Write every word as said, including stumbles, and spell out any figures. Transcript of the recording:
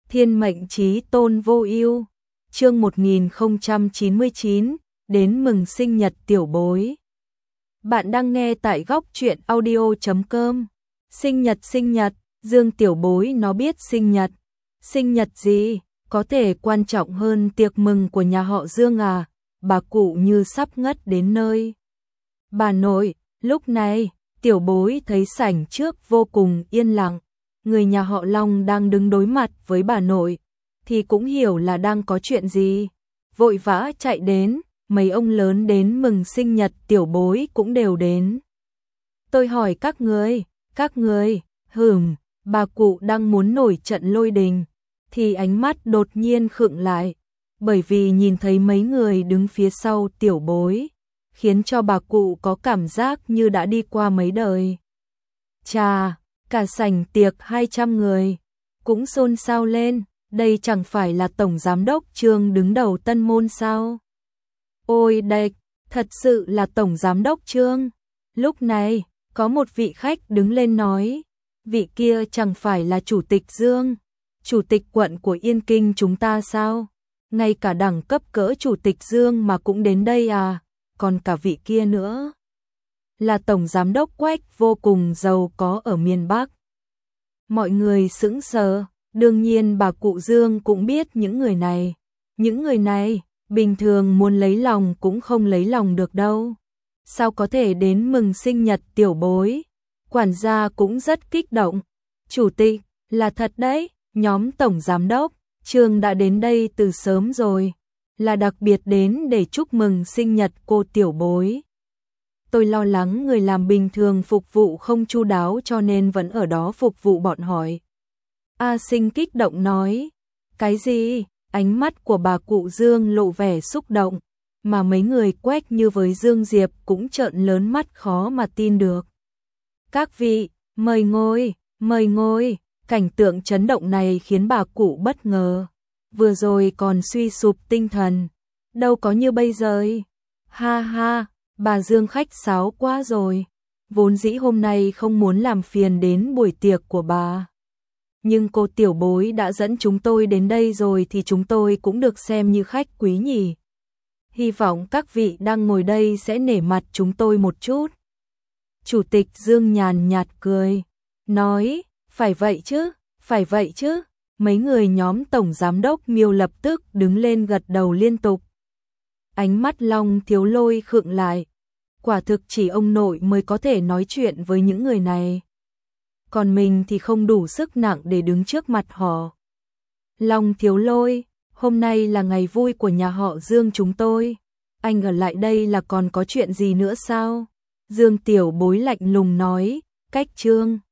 Thiên mệnh chí tôn vô ưu. Chương một nghìn không trăm chín mươi chín, đến mừng sinh nhật tiểu bối. Bạn đang nghe tại góc truyện audio chấm com. Sinh nhật sinh nhật, Dương tiểu bối nó biết sinh nhật. Sinh nhật gì, có thể quan trọng hơn tiệc mừng của nhà họ Dương à? Bà cụ như sắp ngất đến nơi. Bà nội, lúc này, tiểu bối thấy sảnh trước vô cùng yên lặng. Người nhà họ Long đang đứng đối mặt với bà nội, thì cũng hiểu là đang có chuyện gì. Vội vã chạy đến, mấy ông lớn đến mừng sinh nhật tiểu bối cũng đều đến. Tôi hỏi các người, các người, hừm, bà cụ đang muốn nổi trận lôi đình, thì ánh mắt đột nhiên khựng lại, bởi vì nhìn thấy mấy người đứng phía sau tiểu bối, khiến cho bà cụ có cảm giác như đã đi qua mấy đời. Chà, cả sảnh tiệc hai trăm người, cũng xôn xao lên, đây chẳng phải là Tổng Giám đốc Trương đứng đầu Tân Môn sao? Ôi đệch, thật sự là Tổng Giám đốc Trương. Lúc này, có một vị khách đứng lên nói, vị kia chẳng phải là Chủ tịch Dương, Chủ tịch quận của Yên Kinh chúng ta sao? Ngay cả đẳng cấp cỡ Chủ tịch Dương mà cũng đến đây à, còn cả vị kia nữa. Là Tổng Giám đốc Quách vô cùng giàu có ở miền Bắc. Mọi người sững sờ, đương nhiên bà cụ Dương cũng biết những người này. Những người này, bình thường muốn lấy lòng cũng không lấy lòng được đâu. Sao có thể đến mừng sinh nhật tiểu bối? Quản gia cũng rất kích động. Chủ tịch, là thật đấy, nhóm Tổng Giám đốc, Trương đã đến đây từ sớm rồi. Là đặc biệt đến để chúc mừng sinh nhật cô tiểu bối. Tôi lo lắng người làm bình thường phục vụ không chu đáo cho nên vẫn ở đó phục vụ bọn hỏi. A Sinh kích động nói, cái gì? Ánh mắt của bà cụ Dương lộ vẻ xúc động, mà mấy người Quách như với Dương Diệp cũng trợn lớn mắt khó mà tin được. Các vị, mời ngồi, mời ngồi, cảnh tượng chấn động này khiến bà cụ bất ngờ. Vừa rồi còn suy sụp tinh thần, đâu có như bây giờ. Ha ha. Bà Dương khách sáo quá rồi, vốn dĩ hôm nay không muốn làm phiền đến buổi tiệc của bà. Nhưng cô tiểu bối đã dẫn chúng tôi đến đây rồi thì chúng tôi cũng được xem như khách quý nhỉ. Hy vọng các vị đang ngồi đây sẽ nể mặt chúng tôi một chút. Chủ tịch Dương nhàn nhạt cười, nói, phải vậy chứ, phải vậy chứ. Mấy người nhóm Tổng Giám đốc Miêu lập tức đứng lên gật đầu liên tục. Ánh mắt Long Thiếu Lôi khựng lại. Quả thực chỉ ông nội mới có thể nói chuyện với những người này. Còn mình thì không đủ sức nặng để đứng trước mặt họ. Long Thiếu Lôi, hôm nay là ngày vui của nhà họ Dương chúng tôi. Anh ở lại đây là còn có chuyện gì nữa sao? Dương tiểu bối lạnh lùng nói, cách Trương.